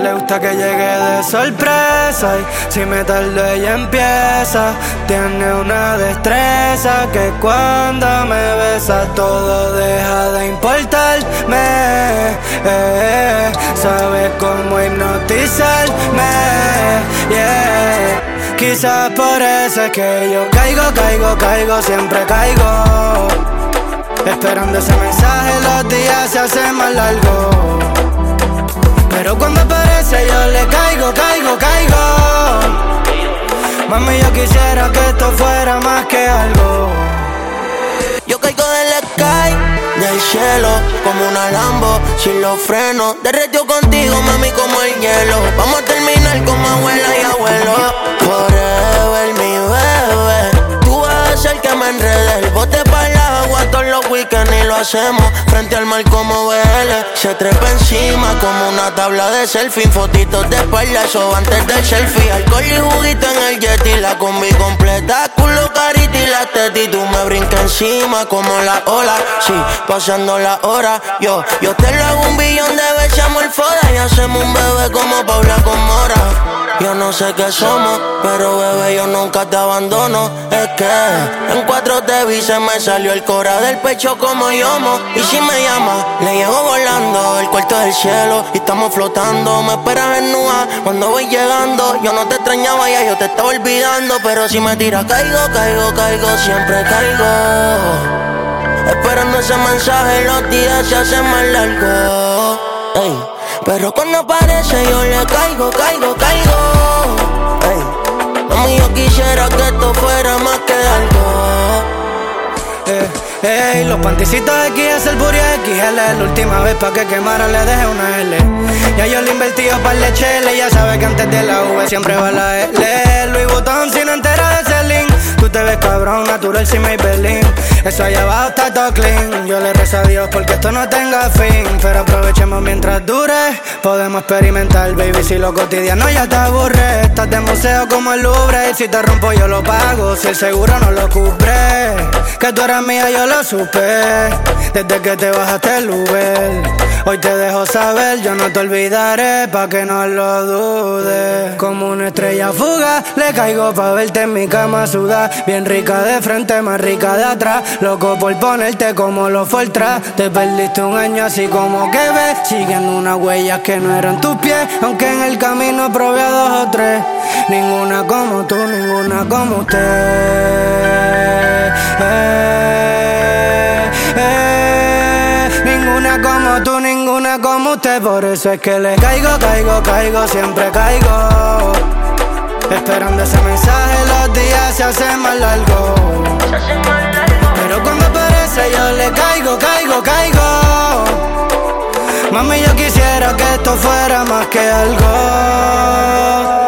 le gusta que llegue de sorpresa y si me tardo ella empieza. Tiene una destreza que cuando me besa todo deja de importarme. Sabe cómo hipnotizarme, yeah. Quizás por eso es que yo caigo, siempre caigo. Esperando ese mensaje los días se hacen más largos. Pero cuando aparece yo le caigo. Mami, yo quisiera que esto fuera más que algo. Yo caigo del sky, del cielo, como una Lambo, sin los frenos. Derretió contigo, mami, como el hielo. Vamos a terminar como abuela y abuelo. Forever, mi bebé. Tú vas a hacer que me enrede el bote para el agua todos los weekends y lo hacemos frente al mar como BL. Se trepa encima como una tabla de selfie. Fotitos de espalda, eso antes del selfie. Alcohol y juguito en el jet y la combi completa. Culo, carita y la teta y tú me brincas encima como la ola. Sí, pasando la hora. Yo te lo hago 1 billón de veces, amor, foda. Y hacemos un bebé como Paula con Mora. Yo no sé qué somos, pero bebé, yo nunca te abandono. Es que en 4 te vi, se me salió el cora del pecho como yomo. Y si me llama, le llego volando el cuarto del cielo y estamos flotando. Me esperas en nube cuando voy llegando. Yo no te extrañaba, ya yo te estaba olvidando. Pero si me tiras, caigo, siempre caigo. Esperando ese mensaje, los días se hacen más largos. Ey. Pero cuando aparece yo le caigo. Ey. Mami, yo quisiera que esto fuera más que algo. Los panticitos de XS, el booty XL. La última vez pa' que quemara le dejé una L. Ya yo le invertí un par de cheles. Ya sabe que antes de la V siempre va la L. Louis Vuitton sin entera de Celine. Tú te ves cabrón, natural sin Maybelline. Eso allá abajo está todo clean. Yo le rezo a Dios porque esto no tenga fin. Pero aprovechemos mientras dure. Podemos experimentar, baby, si lo cotidiano ya te aburre. Estás de museo como el Louvre. Y si te rompo yo lo pago, si el seguro no lo cubre. Que tú eras mía yo lo supe desde que te bajaste el Uber. Hoy te dejo saber, yo no te olvidaré, pa' que no lo dudes. Como una estrella fugaz, le caigo pa' verte en mi cama sudar. Bien rica de frente, más rica de atrás. Loco por ponerte como los Fortran. Te perdiste un año así como que ves, siguiendo unas huellas que no eran tus pies. Aunque en el camino probé a 2 o 3. Ninguna como tú, ninguna como usted. Ninguna como tú, ninguna como usted. Por eso es que le caigo, siempre caigo. Esperando ese mensaje los días se hacen más largos. Pero cuando aparece yo le caigo. Mami, yo quisiera que esto fuera más que algo.